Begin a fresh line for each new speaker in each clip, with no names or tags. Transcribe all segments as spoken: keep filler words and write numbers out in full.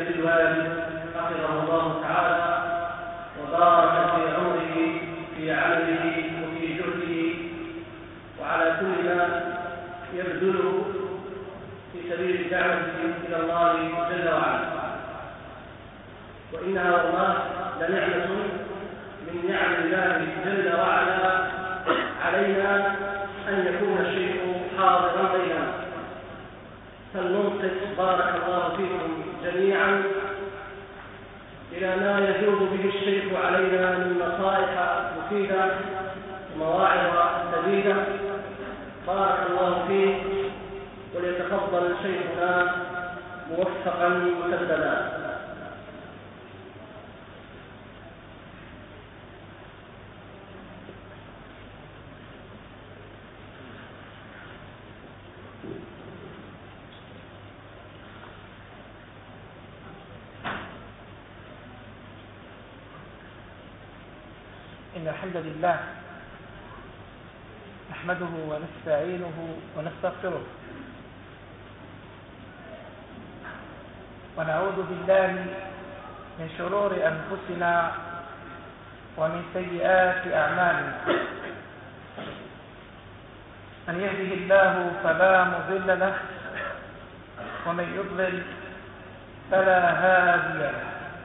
الوالد حفظه الله تعالى وبارك في عمره في عمله وفي جهده وعلى كل ما يبذله في سبيل الدعوة إلى الله جل وعلا. وإنها والله لنعمة من نعم الله جل وعلا علينا أن يكون الشيء حاضرا بيننا. فلننصت بارك الله فيكم جميعا إلى ما يجوز به الشيخ علينا من نصائح مفيدة ومواعظ سديدة. بارك الله فيه، وليتفضل شيخنا موفقا مسددا.
إن الحمد لله نحمده ونستعينه ونستغفره ونعوذ بالله من شرور أنفسنا ومن سيئات أعمالنا. من يهده الله فلا مضل له ومن يضلل فلا هادي له.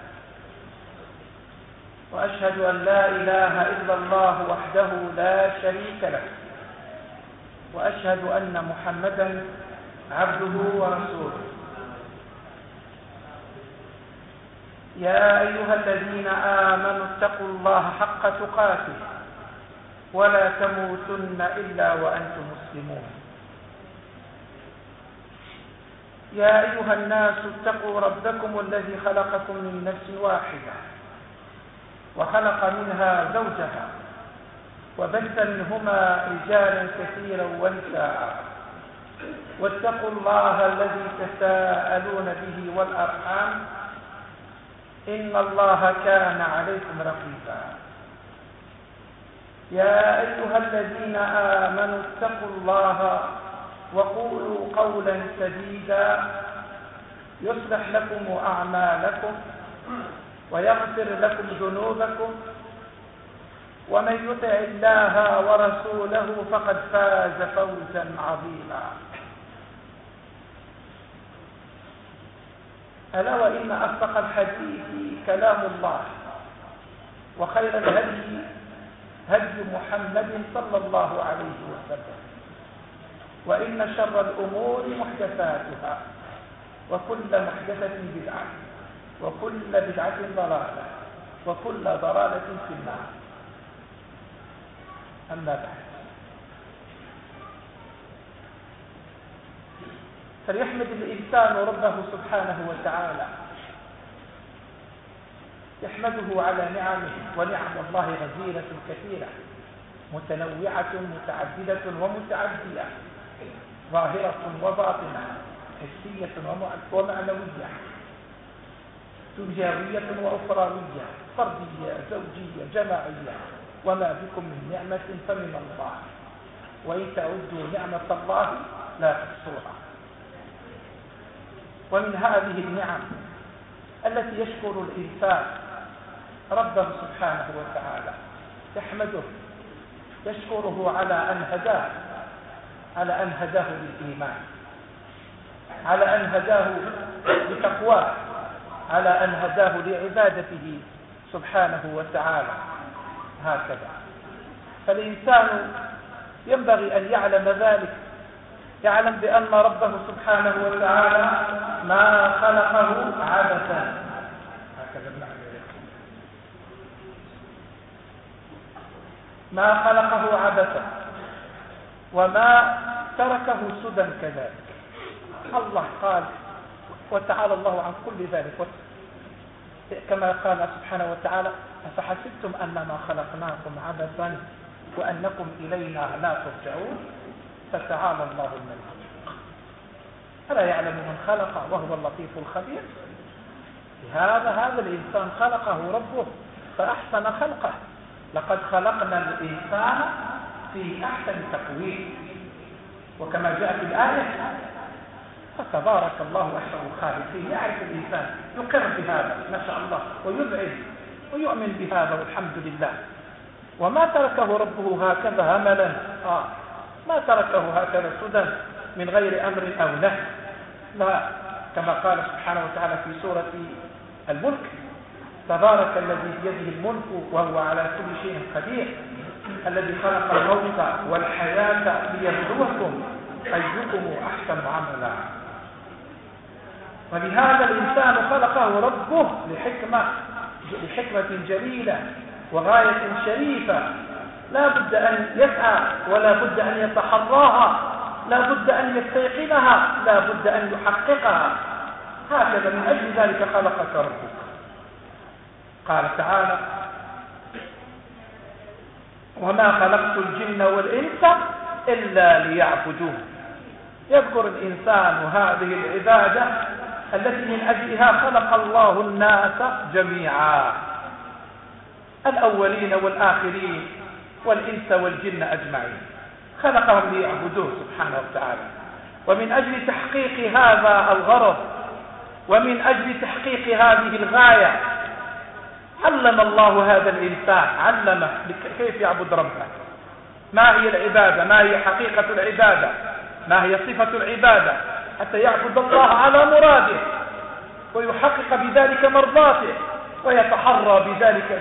وأشهد أن لا إله إلا الله وحده لا شريك له، وأشهد أن محمدا عبده ورسوله. يا أيها الذين آمنوا اتقوا الله حق تقاته ولا تموتن إلا وأنتم مسلمون. يا أيها الناس اتقوا ربكم الذي خلقكم من نفس واحدة وخلق منها زوجها وبث منهما رجالا كثيرا ونساء، واتقوا الله الذي تساءلون به والأرحام إن الله كان عليكم رقيبا. يا أيها الذين آمنوا اتقوا الله وقولوا قولا سديدا يصلح لكم أعمالكم ويغفر لكم ذنوبكم، ومن يطع الله ورسوله فقد فاز فوزا عظيما. ألا وإن أصدق الحديث كلام الله، وخير الهدي هدي محمد صلى الله عليه وسلم، وإن شر الأمور محدثاتها، وكل محدثة بدعة، وكل بدعة ضلالة، وكل ضلالة في النار. أما بعد، فليحمد الإنسان ربه سبحانه وتعالى، يحمده على نعمه، ونعم الله غزيرة كثيرة متنوعة متعددة ومتعدية، ظاهرة وباطنة، حسية ومعنوية، دنيوية وأخروية، فردية زوجية جماعية، وما بكم من نعمة فمن الله، وإن تعدوا نعمة الله لا تحصوها. ومن هذه النعم التي يشكر الإنسان ربه سبحانه وتعالى، يحمده، يشكره على أن هداه على أن هداه للإيمان، على أن هداه لتقواه، على أن هداه لعبادته سبحانه وتعالى. هكذا فالإنسان ينبغي أن يعلم ذلك، يعلم بأن ربه سبحانه وتعالى ما خلقه عبثا، هكذا ما خلقه عبثا، وما تركه سدى كذلك. الله قال وتعالى الله عن كل ذلك، كما قال سبحانه وتعالى: أفحسبتم أنما خلقناكم عبثا وأنكم إلينا لا ترجعون فتعالى الله الملك. ألا يعلم من خلق وهو اللطيف الخبير؟ هذا هذا الإنسان خلقه ربه فأحسن خلقه. لقد خلقنا الإنسان في أحسن تقويم، وكما جاء في الآية: فتبارك الله أحسن الخالقين. يعرف الإنسان يقر بهذا ما شاء الله ويبعد ويؤمن بهذا والحمد لله. وما تركه ربه هكذا هملا، آه ما تركه هكذا سدى من غير أمر أو نهي، لا، كما قال سبحانه وتعالى في سورة الملك: تبارك الذي بيده الملك وهو على كل شيء قدير، الذي خلق الموت والحياة ليبلوكم أيكم أحسن عملا. ولهذا الإنسان خلقه ربه لحكمة لحكمة جليلة وغاية شريفة، لا بد أن يسعى ولا بد أن يتحراها، لا بد أن يستيقنها، لا بد أن يحققها. هكذا من أجل ذلك خلقك ربك. قال تعالى: وما خلقت الجن والإنس إلا ليعبدون. يذكر الإنسان هذه العبادة التي من أجلها خلق الله الناس جميعا، الأولين والآخرين والإنس والجن أجمعين، خلقهم ليعبدوه سبحانه وتعالى. ومن أجل تحقيق هذا الغرض ومن أجل تحقيق هذه الغاية علم الله هذا الإنسان، علمه كيف يعبد ربه، ما هي العبادة، ما هي حقيقة العبادة، ما هي صفة العبادة، حتى يعبد الله على مراده ويحقق بذلك مرضاته ويتحرى بذلك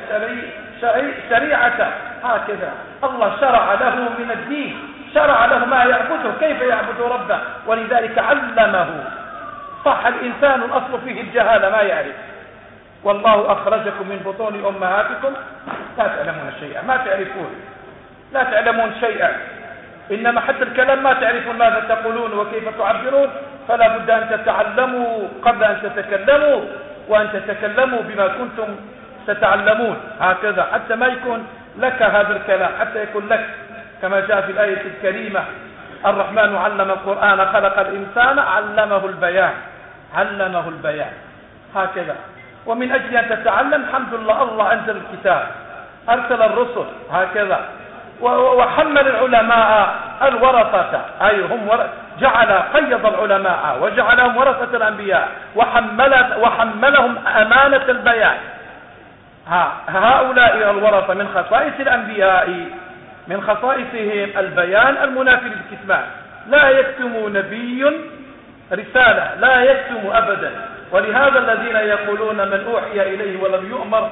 شريعته. هكذا الله شرع له من الدين، شرع له ما يعبده، كيف يعبد ربه، ولذلك علمه. صح الإنسان الأصل فيه الجهالة، ما يعرف. والله أخرجكم من بطون أمهاتكم لا تعلمون شيئا، ما تعرفون، لا تعلمون شيئا، إنما حتى الكلام ما تعرفون ماذا تقولون وكيف تعبرون، فلا بد أن تتعلموا قبل أن تتكلموا، وأن تتكلموا بما كنتم تتعلمون. هكذا حتى ما يكون لك هذا الكلام، حتى يكون لك، كما جاء في الآية الكريمة: الرحمن علم القرآن خلق الإنسان علمه البيان، علمه البيان. هكذا. ومن أجل أن تتعلم، الحمد لله الله أنزل الكتاب، أرسل الرسل، هكذا. وحمل العلماء الورثة، أي هم جعل قيض العلماء وجعلهم ورثة الأنبياء، وحمل وحملهم أمانة البيان. ها هؤلاء الورثة من خصائص الأنبياء، من خصائصهم البيان المنافي للكتمان. لا يكتم نبي رسالة، لا يكتم أبدا. ولهذا الذين يقولون من أوحي إليه ولم يؤمر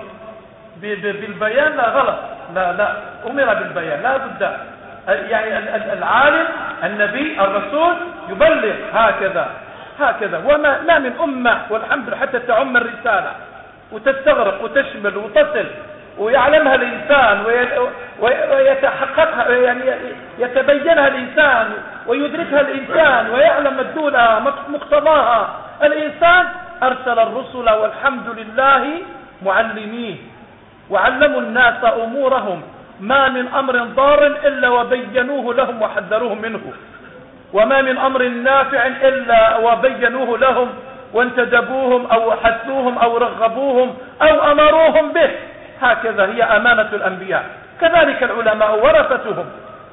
بالبيان، لا، غلط، لا لا أمر بالبيان، لا بد. يعني العالم النبي الرسول يبلغ، هكذا هكذا. وما لا من أمة والحمد لله حتى تعم الرسالة وتستغرق وتشمل وتصل ويعلمها الإنسان ويتحققها، يعني يتبينها الإنسان ويدركها الإنسان ويعلم مدلولها مقتضاها. الإنسان أرسل الرسل والحمد لله معلمين، وعلموا الناس أمورهم، ما من أمر ضار إلا وبينوه لهم وحذروهم منه، وما من أمر نافع إلا وبينوه لهم وانتدبوهم أو حثوهم أو رغبوهم أو أمروهم به. هكذا هي أمانة الأنبياء. كذلك العلماء ورثتهم،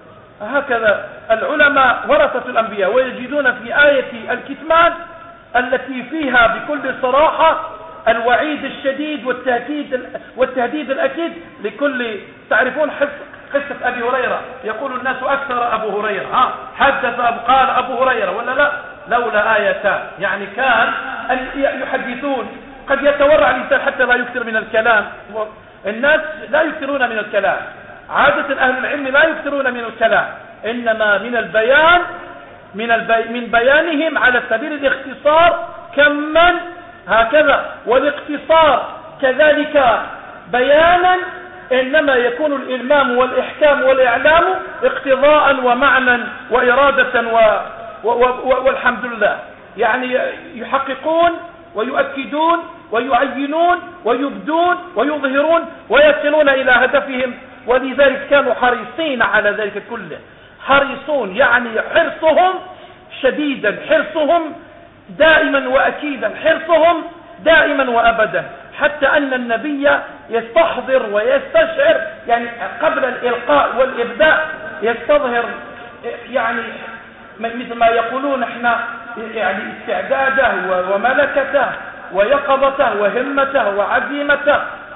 هكذا العلماء ورثة الأنبياء. ويجدون في آية الكتمان التي فيها بكل صراحة الوعيد الشديد والتهديد والتهديد الأكيد لكل. تعرفون قصة أبي هريرة، يقول الناس أكثر أبو هريرة، ها حدث قال أبو هريرة ولا لا؟ لولا آيتان، يعني كان يحدثون. قد يتورع الإنسان حتى لا يكثر من الكلام. الناس لا يكثرون من الكلام، عادة أهل العلم لا يكثرون من الكلام، إنما من البيان، من, البي من بيانهم على سبيل الاختصار كما، هكذا. والاقتصار كذلك بيانا، إنما يكون الإلمام والإحكام والإعلام اقتضاء ومعنى وإرادة و و و والحمد لله. يعني يحققون ويؤكدون ويعينون ويبدون ويظهرون ويصلون إلى هدفهم. ولذلك كانوا حريصين على ذلك كله، حريصون، يعني حرصهم شديدا، حرصهم دائما وأكيدا، حرصهم دائما وأبدا، حتى أن النبي يستحضر ويستشعر، يعني قبل الإلقاء والإبداء يستظهر، يعني مثل ما يقولون احنا يعني استعداده وملكته ويقظته وهمته وعزيمته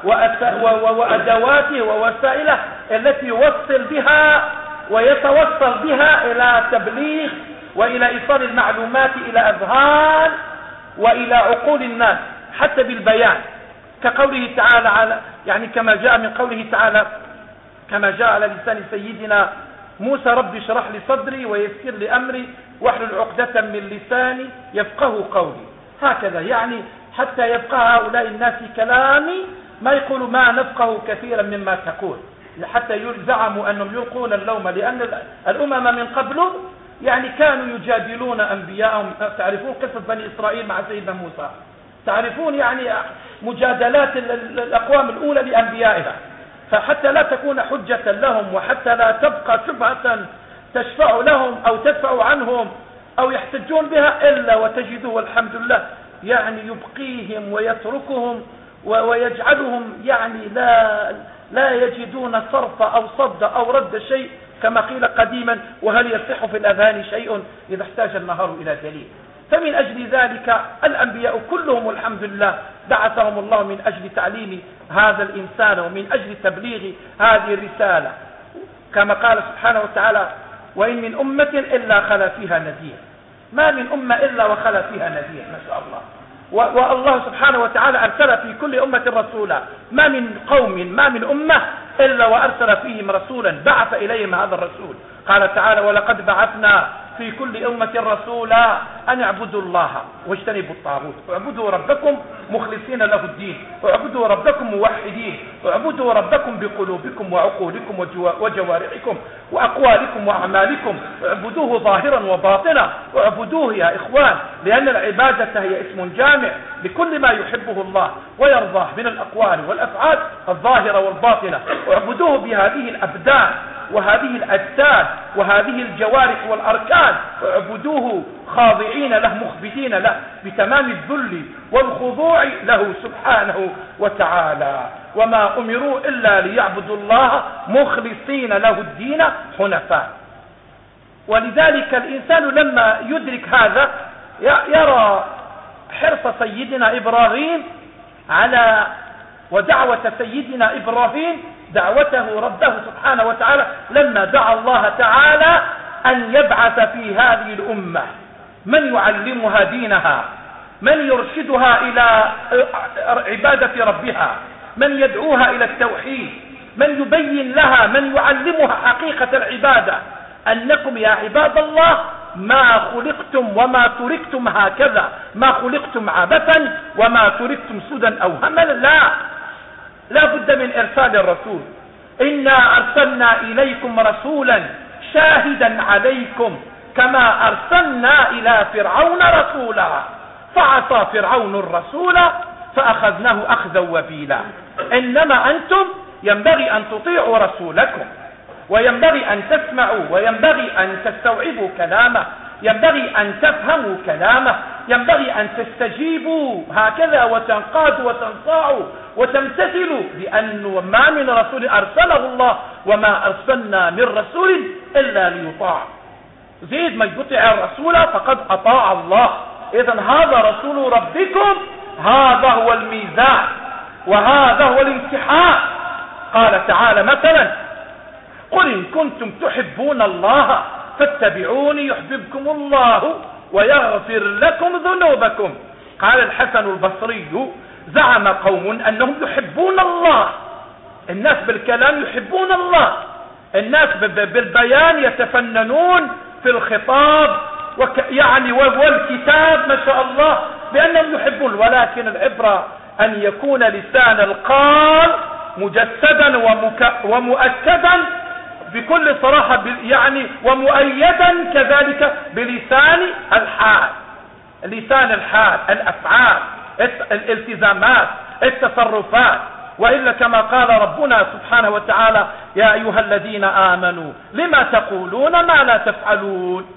وأدواته ووسائله التي يوصل بها ويتوصل بها إلى تبليغ وإلى إيصال المعلومات إلى أذهان وإلى عقول الناس حتى بالبيان، كقوله تعالى على يعني كما جاء من قوله تعالى كما جاء على لسان سيدنا موسى: رب اشرح لي صدري ويسر لي أمري واحلل عقدة من لساني يفقه قولي. هكذا يعني حتى يفقه هؤلاء الناس كلامي، ما يقولوا ما نفقه كثيرا مما تقول، حتى زعموا أنهم يلقون اللوم، لأن الأمم من قبل يعني كانوا يجادلون أنبياءهم. تعرفون قصة بني إسرائيل مع سيدنا موسى، تعرفون يعني مجادلات الأقوام الأولى لأنبيائها، فحتى لا تكون حجة لهم وحتى لا تبقى شبهة تشفع لهم أو تدفع عنهم أو يحتجون بها، إلا وتجده والحمد لله يعني يبقيهم ويتركهم ويجعلهم يعني لا لا يجدون صرف أو صد أو رد شيء، كما قيل قديما: وهل يصح في الأذهان شيء إذا احتاج النهار إلى دليل. فمن أجل ذلك الأنبياء كلهم والحمد لله بعثهم الله من أجل تعليم هذا الإنسان ومن أجل تبليغ هذه الرسالة، كما قال سبحانه وتعالى: وإن من أمة إلا خلا فيها نذير. ما من أمة إلا وخلا فيها نذير، ما شاء الله. والله سبحانه وتعالى أرسل في كل أمة رسولا، ما من قوم ما من أمة إلا وأرسل فيهم رسولا بعث إليهم هذا الرسول. قال تعالى: ولقد بعثنا في كل أمة رسولا أن اعبدوا الله واجتنبوا الطاغوت واعبدوا ربكم مخلصين له الدين واعبدوا ربكم موحدين واعبدوا ربكم بقلوبكم وعقولكم وجوارحكم وأقوالكم وأعمالكم واعبدوه ظاهرا وباطنا واعبدوه يا إخوان، لأن العبادة هي اسم جامع لكل ما يحبه الله ويرضاه من الأقوال والأفعال الظاهرة والباطنة، واعبدوه بهذه الأبدان وهذه الأجساد وهذه الجوارح والأركان، واعبدوه خاضعين له مخبتين له بتمام الذل والخضوع له سبحانه وتعالى. وما أمروا إلا ليعبدوا الله مخلصين له الدين حنفاء. ولذلك الإنسان لما يدرك هذا يرى حرص سيدنا إبراهيم على ودعوة سيدنا إبراهيم دعوته ربه سبحانه وتعالى لما دعا الله تعالى أن يبعث في هذه الأمة من يعلمها دينها، من يرشدها إلى عبادة ربها، من يدعوها إلى التوحيد، من يبين لها، من يعلمها حقيقة العبادة، أنكم يا عباد الله ما خلقتم وما تركتم هكذا، ما خلقتم عبثا وما تركتم سدى أو هملا، لا لا بد من إرسال الرسول. إنا أرسلنا إليكم رسولا شاهدا عليكم كما أرسلنا إلى فرعون رسولا فعصى فرعون الرسول فأخذناه أخذا وبيلا. إنما أنتم ينبغي أن تطيعوا رسولكم، وينبغي أن تسمعوا، وينبغي أن تستوعبوا كلامه، ينبغي أن تفهموا كلامه، ينبغي أن تستجيبوا هكذا وتنقادوا وتنصاعوا وتمتثلوا، لأنه ما من رسول أرسله الله وما أرسلنا من رسول إلا ليطاع. زيد من يطيع الرسول فقد أطاع الله. إذن هذا رسول ربكم، هذا هو الميزان وهذا هو الامتحان. قال تعالى مثلا: قل إن كنتم تحبون الله فاتبعوني يحببكم الله ويغفر لكم ذنوبكم. قال الحسن البصري: زعم قوم أنهم يحبون الله، الناس بالكلام يحبون الله، الناس بالبيان يتفننون في الخطاب وك يعني والكتاب ما شاء الله بأنهم يحبون، ولكن العبرة أن يكون لسان القال مجسدا ومؤكدا بكل صراحة يعني ومؤيدا كذلك بلسان الحال، لسان الحال، الأفعال، الالتزامات، التصرفات. وإلا كما قال ربنا سبحانه وتعالى: يا أيها الذين آمنوا لما تقولون ما لا تفعلون،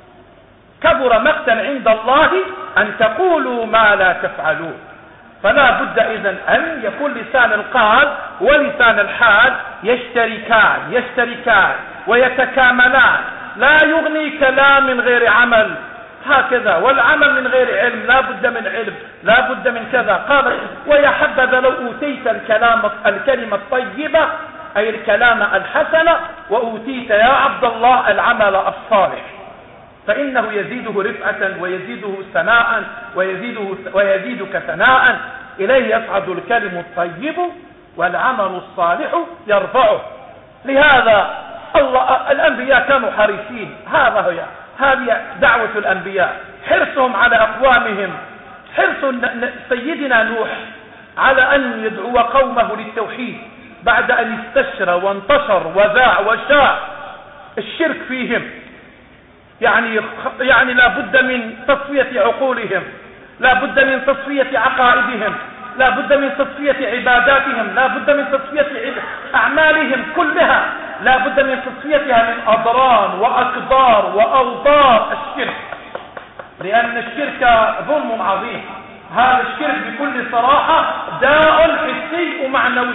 كبر مقتا عند الله أن تقولوا ما لا تفعلون. فلا بد إذن أن يكون لسان القال ولسان الحال يشتركان يشتركان ويتكاملان. لا يغني كلام من غير عمل، هكذا. والعمل من غير علم لا بد من علم، لا بد من كذا. قال ويا حبذا لو أوتيت الكلام الكلمة الطيبة أي الكلام الحسن، وأوتيت يا عبد الله العمل الصالح، فإنه يزيده رفعة ويزيده ثناء ويزيده ويزيدك ثناء. إليه يصعد الكلم الطيب والعمل الصالح يرفعه. لهذا الله الأنبياء كانوا حريصين. هذا هي هذه دعوة الأنبياء، حرصهم على أقوامهم، حرص سيدنا نوح على أن يدعو قومه للتوحيد بعد أن استشرى وانتشر وذاع وشاع الشرك فيهم. يعني يعني لا بد من تصفية عقولهم، لا بد من تصفية عقائدهم، لا بد من تصفية عباداتهم، لا بد من تصفية أعمالهم كلها، لا بد من تصفيتها من أضرار وأقدار وأوضار الشرك، لأن الشرك ظلم عظيم. هذا الشرك بكل صراحة داء حسي ومعنوي،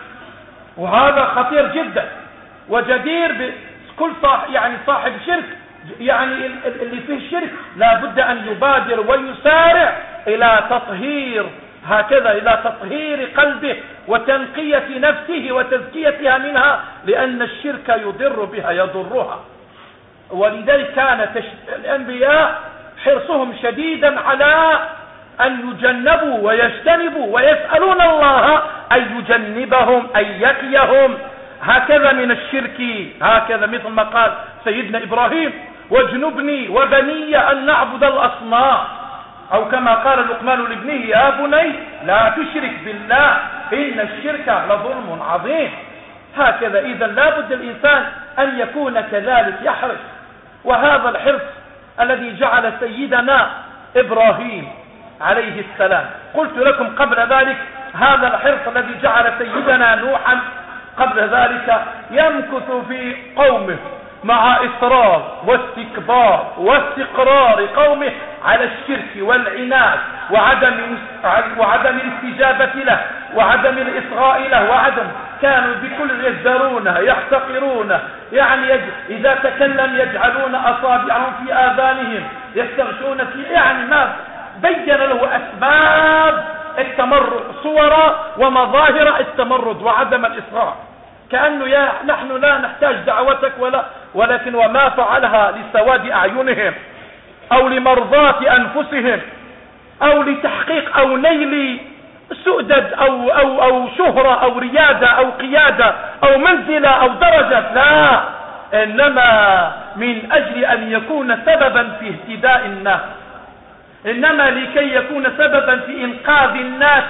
وهذا خطير جدا وجدير بكل صاحب يعني صاحب شرك، يعني اللي فيه الشرك لا بد أن يبادر ويسارع إلى تطهير هكذا إلى تطهير قلبه وتنقية نفسه وتزكيتها منها، لأن الشرك يضر بها يضرها. ولذلك كان الأنبياء حرصهم شديدا على أن يجنبوا ويجتنبوا ويسألون الله أن يجنبهم أن يقيهم هكذا من الشرك، هكذا مثل ما قال سيدنا إبراهيم واجنبني وبني أن نعبد الأصنام، أو كما قال لقمان لابنه يا بني لا تشرك بالله إن الشرك لظلم عظيم. هكذا إذا لا بد الإنسان أن يكون كذلك يحرص، وهذا الحرص الذي جعل سيدنا إبراهيم عليه السلام، قلت لكم قبل ذلك هذا الحرص الذي جعل سيدنا نوحا قبل ذلك يمكث في قومه مع إصرار واستكبار واستقرار قومه على الشرك والعناد وعدم وعدم الاستجابة له وعدم الإصغاء له وعدم كانوا بكل يزدرونه يحتقرونه، يعني يج... إذا تكلم يجعلون أصابعهم في آذانهم يستغشون في، يعني ما بين له أسباب التمرد، صور ومظاهر التمرد وعدم الإصغاء، كأنه يا نحن لا نحتاج دعوتك ولا ولكن وما فعلها لسواد أعينهم أو لمرضاة أنفسهم أو لتحقيق أو نيل سؤدد أو, أو, أو شهرة أو ريادة أو قيادة أو منزلة أو درجة، لا، إنما من أجل أن يكون سببا في اهتداء الناس، إنما لكي يكون سببا في إنقاذ الناس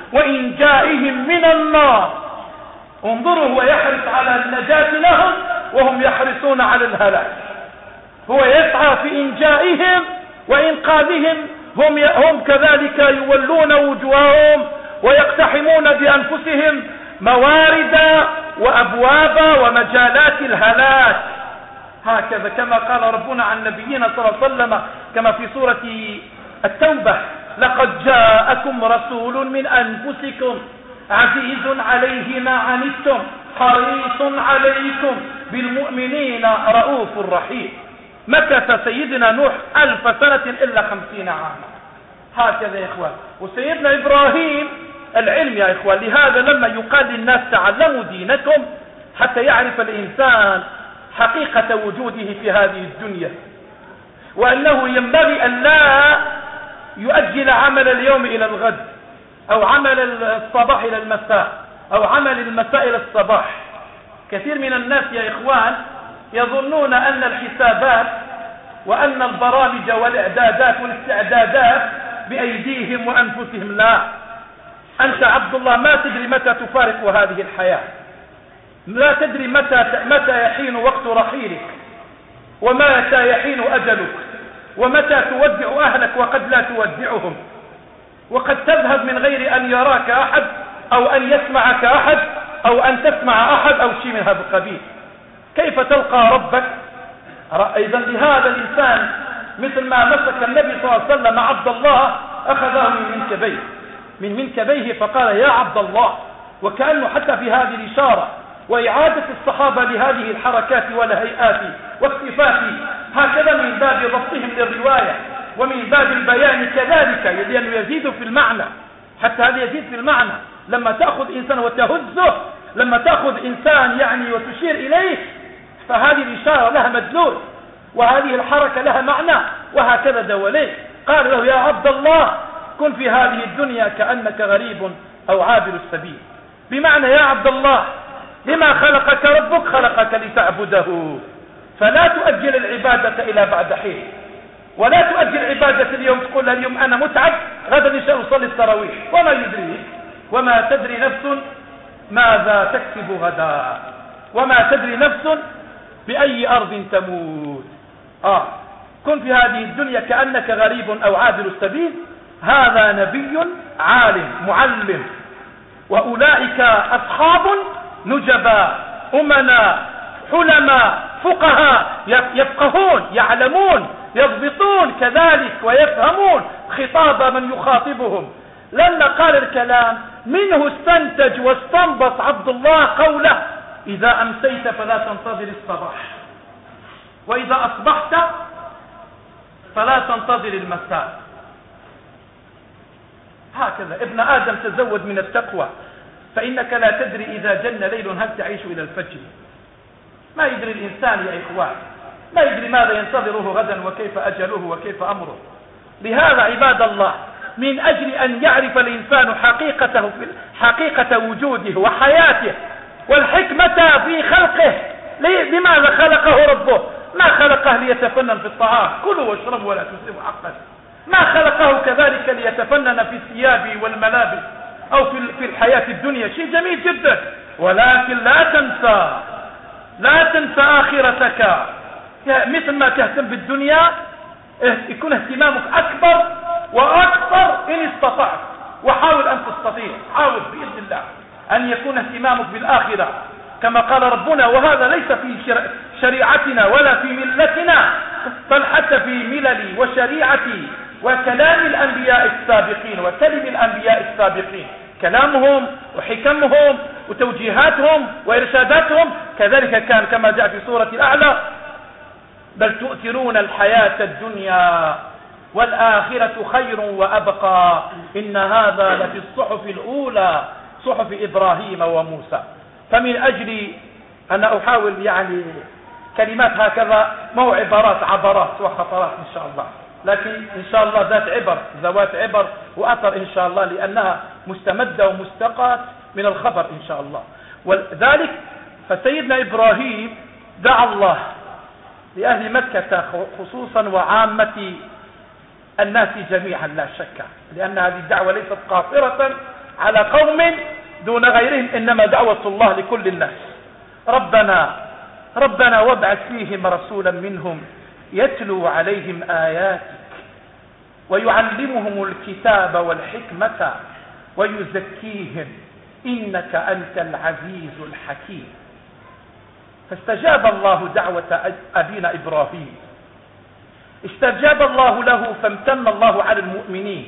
وإنجائهم من النار. انظروا هو يحرص على النجاة لهم وهم يحرصون على الهلاك، هو يسعى في إنجائهم وإنقاذهم، هم هم كذلك يولون وجوههم ويقتحمون بأنفسهم موارد وأبواب ومجالات الهلاك. هكذا كما قال ربنا عن نبينا صلى الله عليه وسلم كما في سورة التوبة لقد جاءكم رسول من أنفسكم عزيز عليه ما عنتم حريص عليكم بالمؤمنين رؤوف رحيم. مكث سيدنا نوح ألف سنة إلا خمسين عاما. هكذا يا إخوان. وسيدنا إبراهيم العلم يا إخوان، لهذا لما يقال للناس تعلموا دينكم حتى يعرف الإنسان حقيقة وجوده في هذه الدنيا، وأنه ينبغي أن لا يؤجل عمل اليوم إلى الغد أو عمل الصباح إلى المساء أو عمل المساء إلى الصباح. كثير من الناس يا إخوان يظنون أن الحسابات وأن البرامج والإعدادات والاستعدادات بأيديهم وأنفسهم. لا، أنت عبد الله ما تدري متى تفارق هذه الحياة، لا تدري متى متى يحين وقت رحيلك ومتى يحين أجلك ومتى تودع أهلك وقد لا تودعهم، وقد تذهب من غير أن يراك أحد أو أن يسمعك أحد أو أن تسمع أحد أو شيء من هذا القبيل. كيف تلقى ربك؟ إذا لهذا الإنسان مثل ما مسك النبي صلى الله عليه وسلم عبد الله أخذه من منكبيه من منكبيه فقال يا عبد الله، وكأنه حتى في هذه الإشارة وإعادة الصحابة لهذه الحركات والهيئات واختفاء هكذا من باب ضبطهم للرواية ومن باب البيان كذلك، لأنه يزيد في المعنى، حتى هذا يزيد في المعنى. لما تأخذ إنسان وتهزه، لما تأخذ إنسان يعني وتشير إليه، فهذه الإشارة لها مدلول، وهذه الحركة لها معنى، وهكذا دوليه. قال له يا عبد الله كن في هذه الدنيا كأنك غريب أو عابر السبيل، بمعنى يا عبد الله لما خلقك ربك؟ خلقك لتعبده، فلا تؤجل العبادة إلى بعد حين، ولا تؤجل عبادة اليوم تقول اليوم أنا متعب غدا إن شاء الله أصلي التراويح، وما يدري وما تدري نفس ماذا تكسب غدا، وما تدري نفس بأي أرض تموت. آه كن في هذه الدنيا كأنك غريب أو عابر السبيل، هذا نبي عالم معلم، وأولئك أصحاب نجبا أمنا حلما فقهاء، يفقهون يعلمون يضبطون كذلك ويفهمون خطاب من يخاطبهم. لما قال الكلام منه استنتج واستنبط عبد الله قوله إذا أمسيت فلا تنتظر الصباح، وإذا أصبحت فلا تنتظر المساء. هكذا ابن آدم تزود من التقوى، فإنك لا تدري إذا جن ليل هل تعيش إلى الفجر. ما يدري الإنسان يا إخوان، ما يدري ماذا ينتظره غدا وكيف أجله وكيف أمره. لهذا عباد الله من أجل أن يعرف الإنسان حقيقته في حقيقة وجوده وحياته والحكمة في خلقه، لماذا خلقه ربه؟ ما خلقه ليتفنن في الطعام، كلوا واشربوا ولا تسرفوا حقا. ما خلقه كذلك ليتفنن في الثياب والملابس أو في الحياة الدنيا، شيء جميل جدا، ولكن لا تنسى لا تنسى آخرتك. مثل ما تهتم بالدنيا يكون اهتمامك أكبر وأكثر إن استطعت، وحاول أن تستطيع، حاول بإذن الله أن يكون اهتمامك بالآخرة كما قال ربنا. وهذا ليس في شريعتنا ولا في ملتنا، بل حتى في ملل وشريعتي وكلام الأنبياء السابقين وكلم الأنبياء السابقين، كلامهم وحكمهم وتوجيهاتهم وإرشاداتهم كذلك كان، كما جاء في سورة الأعلى بل تؤثرون الحياة الدنيا والآخرة خير وأبقى إن هذا لفي الصحف الأولى صحف إبراهيم وموسى. فمن أجل أن أحاول يعني كلمات هكذا مو عبارات عبرات وخطرات إن شاء الله، لكن إن شاء الله ذات عبر ذوات عبر وأثر إن شاء الله، لأنها مستمدة ومستقاة من الخبر إن شاء الله. وذلك فسيدنا إبراهيم دعا الله لأهل مكة خصوصا وعامة الناس جميعا لا شك، لأن هذه الدعوة ليست قاصرة على قوم دون غيرهم، إنما دعوة الله لكل الناس. ربنا ربنا وابعث فيهم رسولا منهم يتلو عليهم آياتك ويعلمهم الكتاب والحكمة ويزكيهم إنك أنت العزيز الحكيم. فاستجاب الله دعوة أبينا إبراهيم، استجاب الله له، فامتن الله على المؤمنين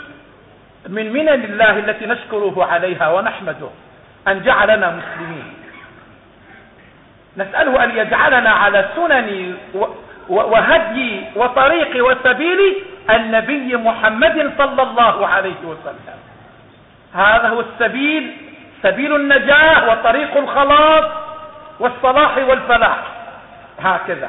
من منن الله التي نشكره عليها ونحمده أن جعلنا مسلمين. نسأله أن يجعلنا على سنن وهدي وطريق وسبيل النبي محمد صلى الله عليه وسلم. هذا هو السبيل، سبيل النجاة وطريق الخلاص والصلاح والفلاح. هكذا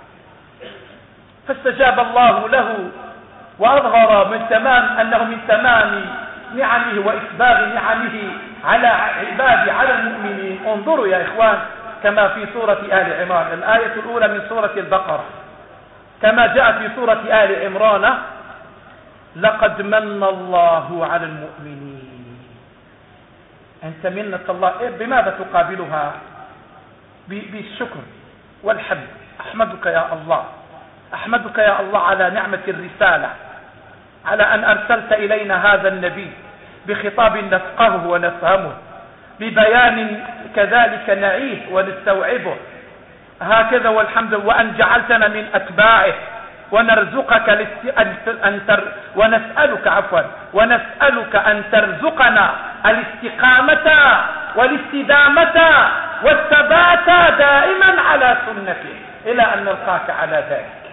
فاستجاب الله له وأظهر من تمام أنه من تمام نعمه وإسباغ نعمه على عباده على المؤمنين. انظروا يا إخوان كما في سورة آل عمران الآية الأولى من سورة البقرة، كما جاء في سورة آل عمران لقد من الله على المؤمنين. أنت منة الله بماذا تقابلها؟ بالشكر والحمد. أحمدك يا الله، أحمدك يا الله على نعمة الرسالة، على أن أرسلت إلينا هذا النبي بخطاب نفقهه ونفهمه، ببيان كذلك نعيه ونستوعبه. هكذا والحمد، وأن جعلتنا من أتباعه ونرزقك أن تر ونسألك عفوا ونسألك أن ترزقنا الاستقامة والاستدامة والثبات دائما على سنته إلى أن نلقاك على ذلك.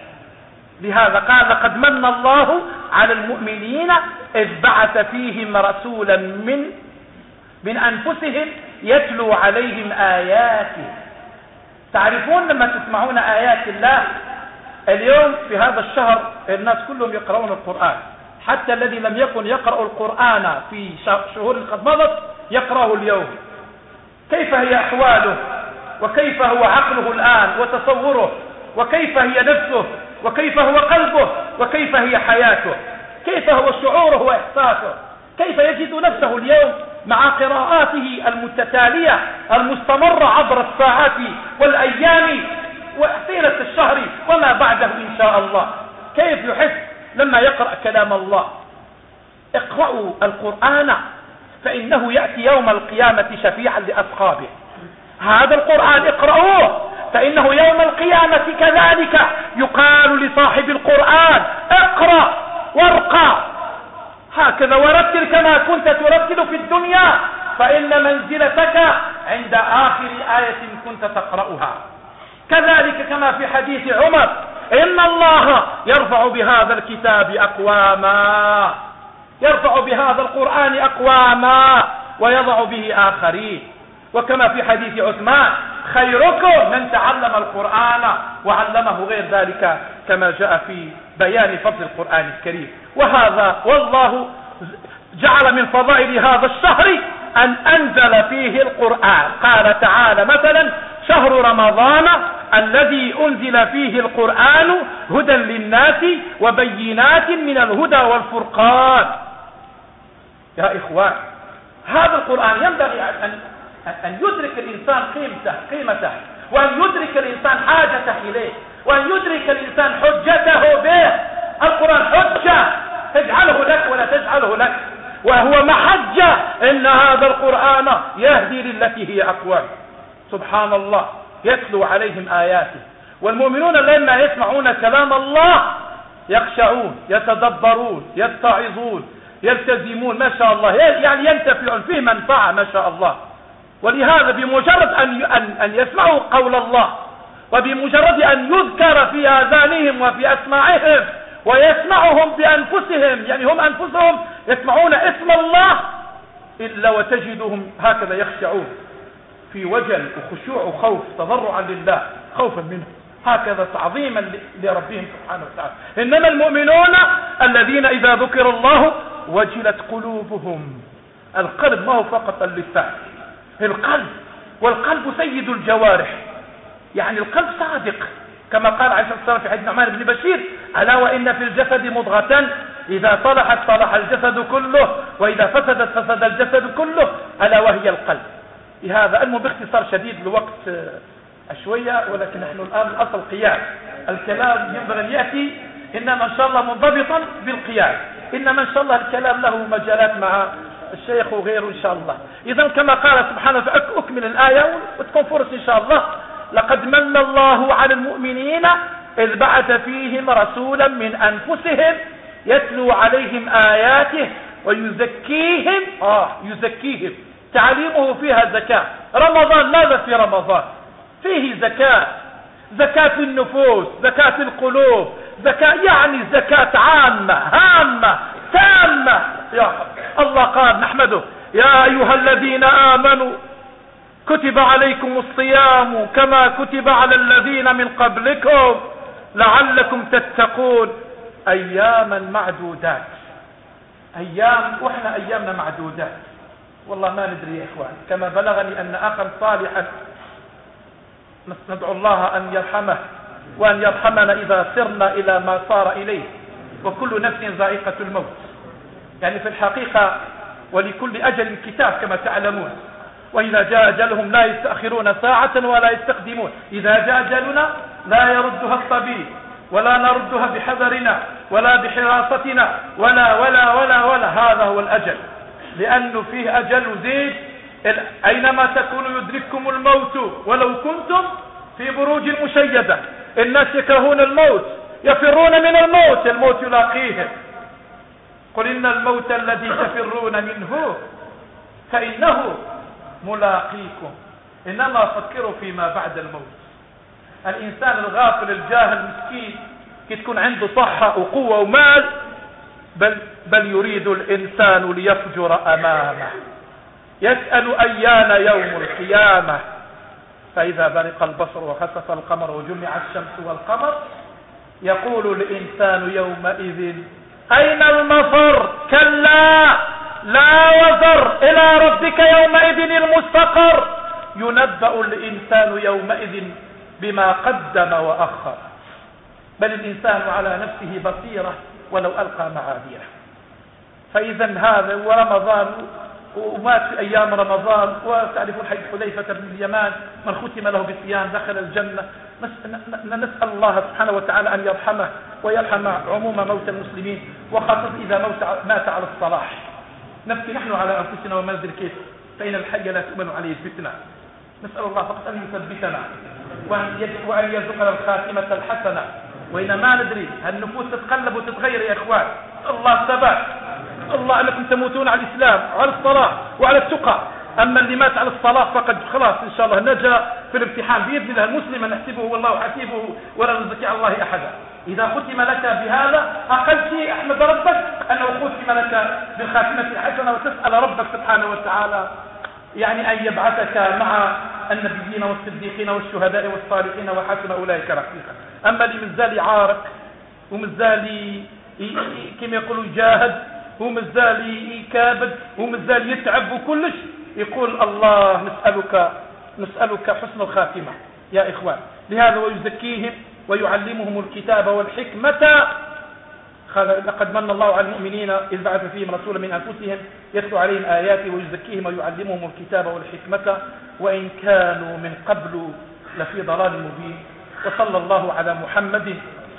لهذا قال لقد من الله على المؤمنين إذ بعث فيهم رسولا من من أنفسهم يتلو عليهم آياته. تعرفون لما تسمعون آيات الله اليوم في هذا الشهر الناس كلهم يقرؤون القرآن، حتى الذي لم يكن يقرأ القرآن في شهور قد مضت يقرأه اليوم. كيف هي أحواله وكيف هو عقله الآن وتصوره وكيف هي نفسه وكيف هو قلبه وكيف هي حياته، كيف هو شعوره وإحساسه، كيف يجد نفسه اليوم مع قراءاته المتتالية المستمرة عبر الساعات والأيام وطيلة الشهر وما بعده إن شاء الله. كيف يحس لما يقرأ كلام الله؟ اقرأوا القرآن فإنه يأتي يوم القيامة شفيعا لأصحابه. هذا القرآن اقرأوه فإنه يوم القيامة كذلك يقال لصاحب القرآن اقرأ وارقى هكذا ورتل كما كنت ترتل في الدنيا فإن منزلتك عند آخر آية كنت تقرأها. كذلك كما في حديث عمر إن الله يرفع بهذا الكتاب أقواما، يرفع بهذا القرآن أقواما ويضع به آخرين. وكما في حديث عثمان خيركم من تعلم القرآن وعلمه غير ذلك كما جاء في بيان فضل القرآن الكريم. وهذا والله جعل من فضائل هذا الشهر أن أنزل فيه القرآن. قال تعالى مثلا شهر رمضان الذي أنزل فيه القرآن هدى للناس وبينات من الهدى والفرقان. يا إخوان هذا القرآن ينبغي أن أن يدرك الإنسان قيمته قيمته وأن يدرك الإنسان حاجته إليه وأن يدرك الإنسان حجته به. القرآن حجة تجعله لك ولا تجعله لك، وهو محجة إن هذا القرآن يهدي للتي هي أقوم. سبحان الله يتلو عليهم آياته. والمؤمنون لما يسمعون كلام الله يخشعون يتدبرون يتعظون يلتزمون ما شاء الله، يعني ينتفعون فيه منفعة ما شاء الله. ولهذا بمجرد أن أن يسمعوا قول الله وبمجرد أن يذكر في آذانهم وفي أسماعهم ويسمعهم بأنفسهم، يعني هم أنفسهم يسمعون اسم الله إلا وتجدهم هكذا يخشعون في وجل وخشوع وخوف تضرعا لله خوفا منه، هكذا تعظيما لربهم سبحانه وتعالى. إنما المؤمنون الذين إذا ذكر الله وجلت قلوبهم. القلب ما هو فقط اللسان، القلب، والقلب سيد الجوارح، يعني القلب صادق كما قال عليه الصلاة والسلام في حديث نعمان بن بشير ألا وإن في الجسد مضغة إذا صلحت صلح الجسد كله وإذا فسدت فسد الجسد كله ألا وهي القلب. لهذا المهم باختصار شديد لوقت شوية، ولكن نحن الآن الأصل قياس الكلام ينبغي أن يأتي إنما إن شاء الله منضبطا بالقياس، إنما إن شاء الله الكلام له مجالات مع الشيخ وغيره إن شاء الله. إذا كما قال سبحانه وتعالى أكمل الآية وتكون فرص إن شاء الله. لقد من الله على المؤمنين إذ بعث فيهم رسولا من أنفسهم يتلو عليهم آياته ويزكيهم. آه يزكيهم تعليمه فيها زكاة. رمضان ماذا في رمضان؟ فيه زكاة، زكاة النفوس، زكاة القلوب، زكاة يعني زكاة عامة هامة تامة. يا الله قال نحمده يا أيها الذين آمنوا كتب عليكم الصيام كما كتب على الذين من قبلكم لعلكم تتقون أياما معدودات. أيام وإحنا أيامنا معدودات والله ما ندري يا إخوان. كما بلغني أن أخا صالحا ندعو الله أن يرحمه وأن يرحمنا إذا سرنا إلى ما صار إليه، وكل نفس ذائقة الموت. يعني في الحقيقة ولكل أجل كتاب كما تعلمون، وإذا جاء أجلهم لا يستأخرون ساعة ولا يستقدمون. إذا جاء أجلنا لا يردها الطبيب ولا نردها بحذرنا ولا بحراستنا ولا ولا ولا ولا هذا هو الأجل، لأنه فيه أجل زيد. أينما تكونوا يدرككم الموت ولو كنتم في بروج مشيدة. الناس يكرهون الموت يفرون من الموت، الموت يلاقيهم. قل إن الموت الذي تفرون منه فإنه ملاقيكم، إنما فكروا فيما بعد الموت. الإنسان الغافل الجاهل المسكين كي تكون عنده صحة وقوة ومال، بل, بل يريد الإنسان ليفجر أمامه، يسأل أيان يوم القيامة. فإذا برق البصر وخسف القمر وجمع الشمس والقمر يقول الإنسان يومئذ أين المفر؟ كلا لا وزر إلى ربك يومئذ المستقر. ينبأ الإنسان يومئذ بما قدم وأخر، بل الإنسان على نفسه بصيرة ولو ألقى معاذيره. فإذا هذا ورمضان ومات في أيام رمضان، وتعرفون حديث حذيفة بن اليمان من ختم له بالصيام دخل الجنة. نسأل الله سبحانه وتعالى أن يرحمه ويرحم عموم موتى المسلمين، وخاصة إذا مات على الصلاح. نبكي نحن على أنفسنا وما ندري كيف، فإن الحي لا تؤمن عليه الفتنة. نسأل الله فقط أن يثبتنا وأن يرزقنا الخاتمة الحسنة. وإن ما ندري النفوس تتقلب وتتغير يا إخوان، الله ثبات، الله أنكم تموتون على الإسلام وعلى الصلاة وعلى التقى. أما اللي مات على الصلاة فقد خلاص إن شاء الله نجا في الامتحان بإذن الله. المسلم نحسبه والله حسيبه ولا نزكي على الله أحدا. إذا ختم لك بهذا أقل شيء أحمد ربك أنه ختم لك بالخاتمة الحسنة، وتسأل ربك سبحانه وتعالى يعني أن يبعثك مع النبيين والصديقين والشهداء والصالحين وحسن أولئك رفيقا. أما اللي مازال يعارك ومازال كما يقولوا يجاهد ومازال يكابد ومازال يتعب وكلش، يقول الله نسألك نسألك حسن الخاتمة يا إخوان. لهذا ويزكيهم ويعلمهم الكتاب والحكمة. لقد من الله على المؤمنين إذ بعث فيهم رسولا من أنفسهم يتلو عليهم آياته ويزكيهم ويعلمهم الكتاب والحكمة وإن كانوا من قبل لفي ضلال مبين. وصلى الله على محمد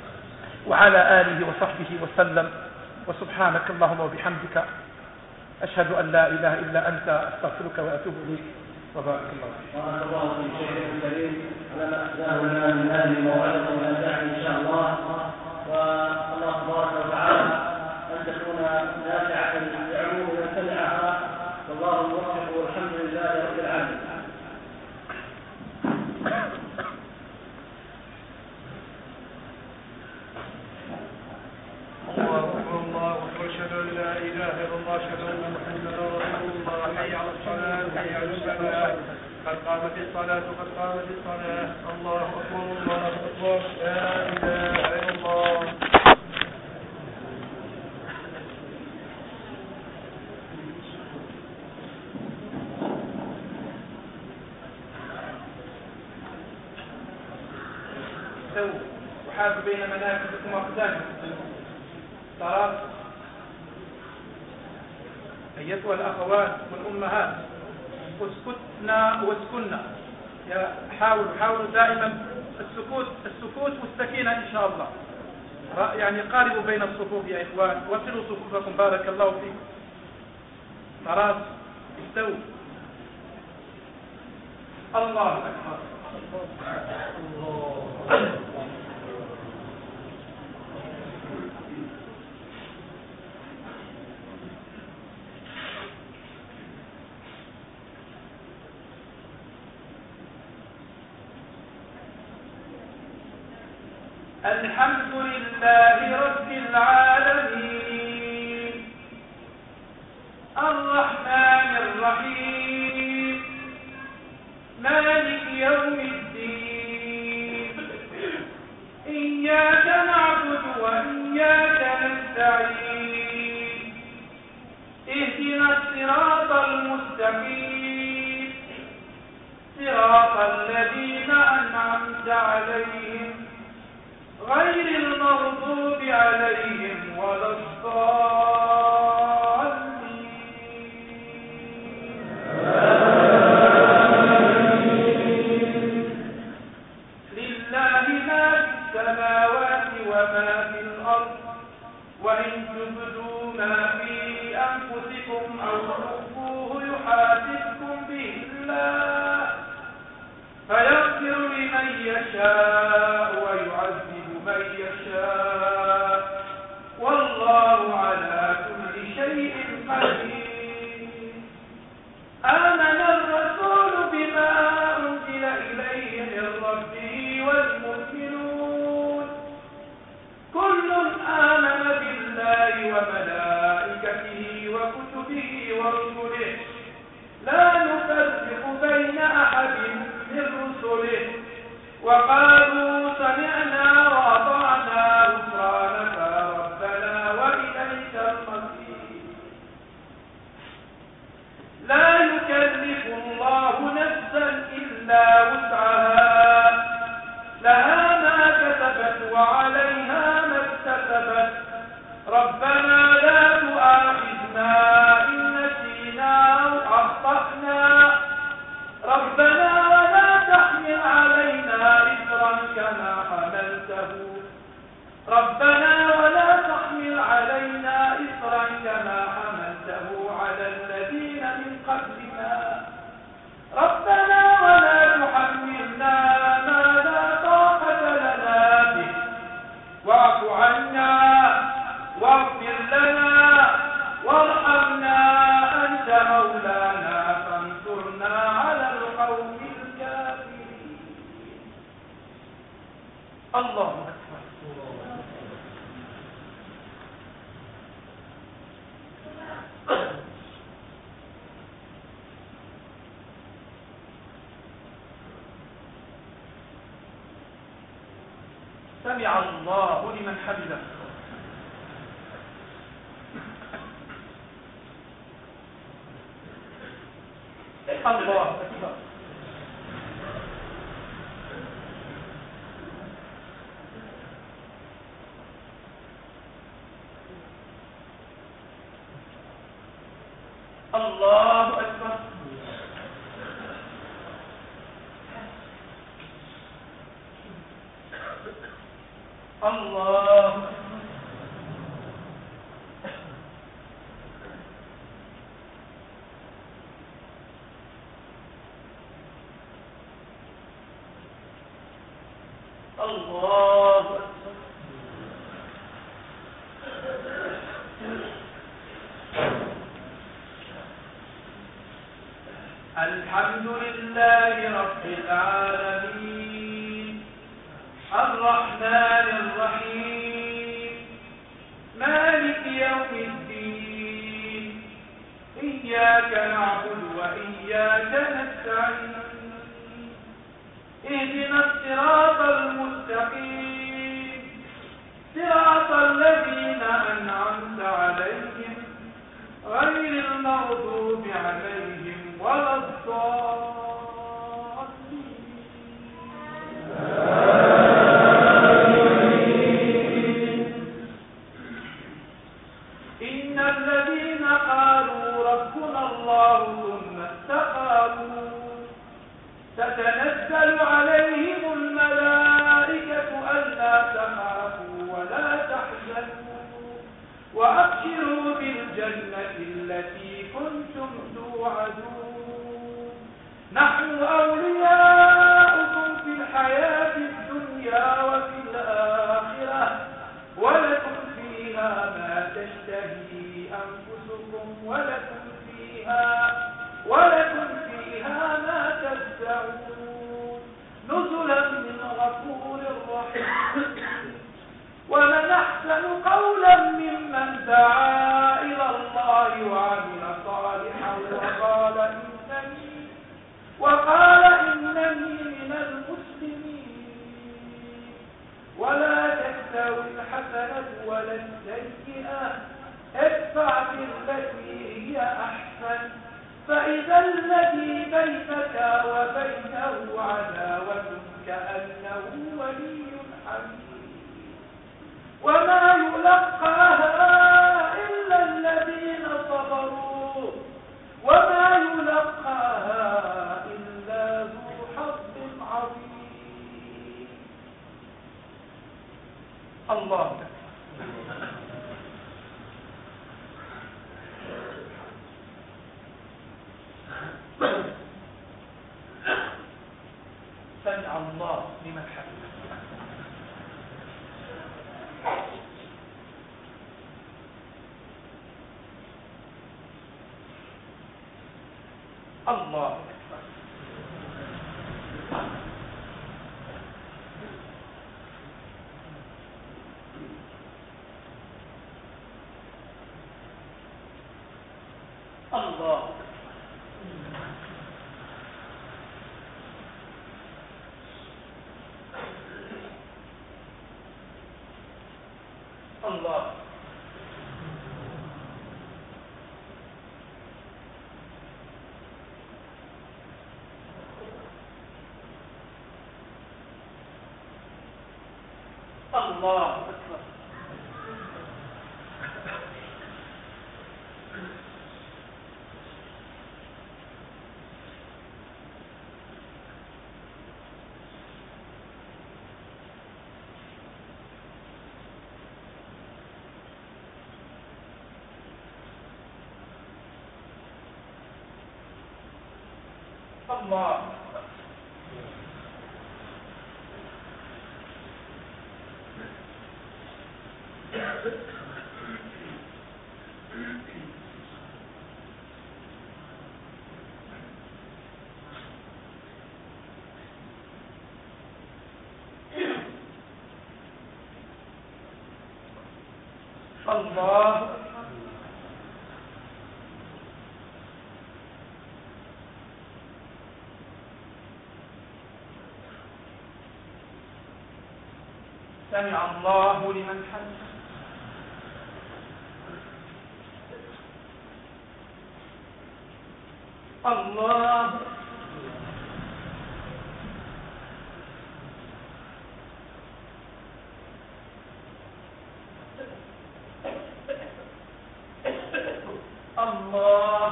وعلى آله وصحبه وسلم. وسبحانك اللهم وبحمدك أشهد أن لا إله إلا أنت أستغفرك وأتوب إليك. وبارك الله فيك.
بارك الله في الشيخ الكريم على ما أخذاه لنا من هذه الموعظة والأبداع إن شاء الله. والله تبارك وتعالى أن تكون نافعة لعموم من سمعها، والله الموفق والحمد لله رب العالمين.
الله أكبر الله أكبر، أشهد أن لا إله إلا الله، أشهد أن محمدا رسول الله. حي على الصلاة حي على الفلاح، قد قامت الصلاة قد قامت الصلاة. الله أكبر الله أكبر، لا إله إلا الله.
وحاذوا بين مناكبكم وأقدامكم. ترى أيتها الأخوات والأمهات اسكتنا واسكننا، يا حاولوا حاولوا دائما السكوت السكوت والسكينة إن شاء الله. يعني قاربوا بين الصفوف يا إخوان، وصلوا صفوفكم بارك الله فيكم. ترى استووا. الله أكبر. الله الحمد لله رب العالمين الرحمن الرحيم مالك يوم الدين إياك نعبد وإياك نستعين اهدنا الصراط المستقيم صراط الذين أنعمت عليهم غير المغضوب عليهم ولا الضالين. لله ما في السماوات وما في الأرض وإن تبدوا ما في أنفسكم أو تخفوه يحاسبكم به الله فيغفر لمن يشاء ويعذب من يشاء والله على وقالوا سمعنا وأطعنا غفرانك ربنا وإليك المصير. لا يكلف الله نفسا إلا وسعها، لها ما كسبت وعليها ما اكتسبت. ربنا لا تؤاخذنا إن نسينا أو أخطأنا، ربنا ولا تحمل علينا إصرا كما حملته ربنا ولا تحمل علينا إصرا كما حملته على الذين من قبلنا، ربنا ولا تحملنا ما لا طاقة لنا به، واعف عنا واغفر لنا وارحمنا أنت مولانا فانصرنا على القوم الكافرين. الله أكبر. سمع الله لمن حمده. الله أكبر. الله أكبر. الله الله أكبر. الحمد لله رب العالمين الرحمن الرحيم مالك يوم الدين إياك نعبد وإياك نستعين اهدنا الصراط المستقيم صراط الذين أنعمت عليهم غير المغضوب عليهم ولا الضالين. إن الذين قالوا ربنا الله ثم استقاموا تتنزل عليهم الملائكة ألا تخافوا ولا تحزنوا وأبشروا بالجنة التي كنتم توعدون نحن أولياؤكم في الحياة الدنيا وفي الآخرة ولكم فيها ما تشتهي أنفسكم ولكم فيها ولكم فيها ما تدعون نزلا من غفور رحيم. ومن أحسن قولا ممن دعا إلى الله وعمل صالحا وقال إنني وقال إنني من المسلمين. ولا تستوي الحسنة ولا السيئة ادفع بالتي هي أحسن فإذا الذي بينك وبينه عداوة كأنه ولي حميم. وما يلقاها إلا الذين صبروا وما يلقاها إلا ذو حظ عظيم. الله سمع الله لمن حمده. الله أكبر. الله أكبر. الله. الله أكبر. الله. الله. سمع الله لمن حمده. الله. الله.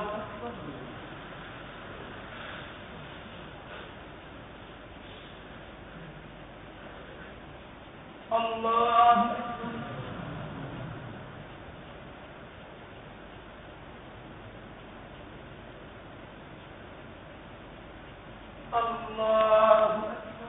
الله. الله.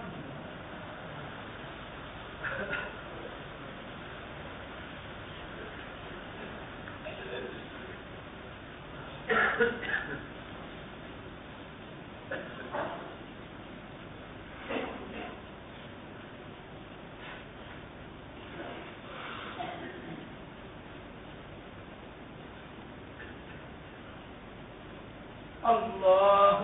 الله.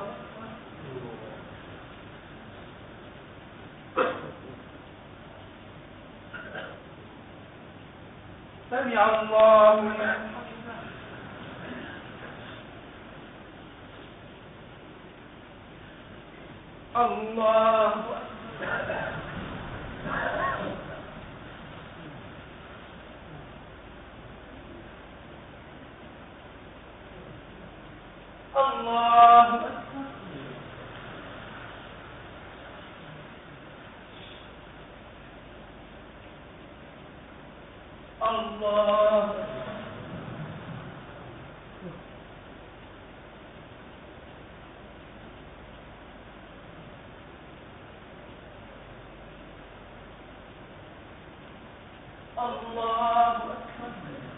سمع الله لمن حمده. الله. الله. الله. الله أكبر.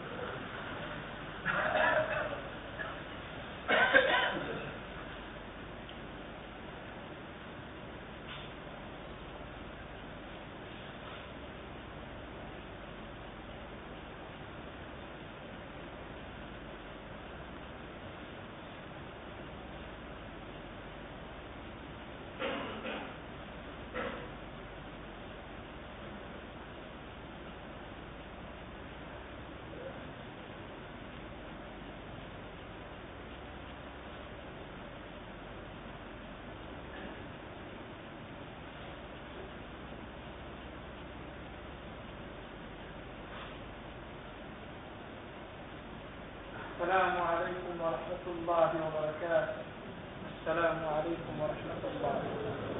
السلام عليكم ورحمة الله وبركاته. السلام عليكم ورحمة الله.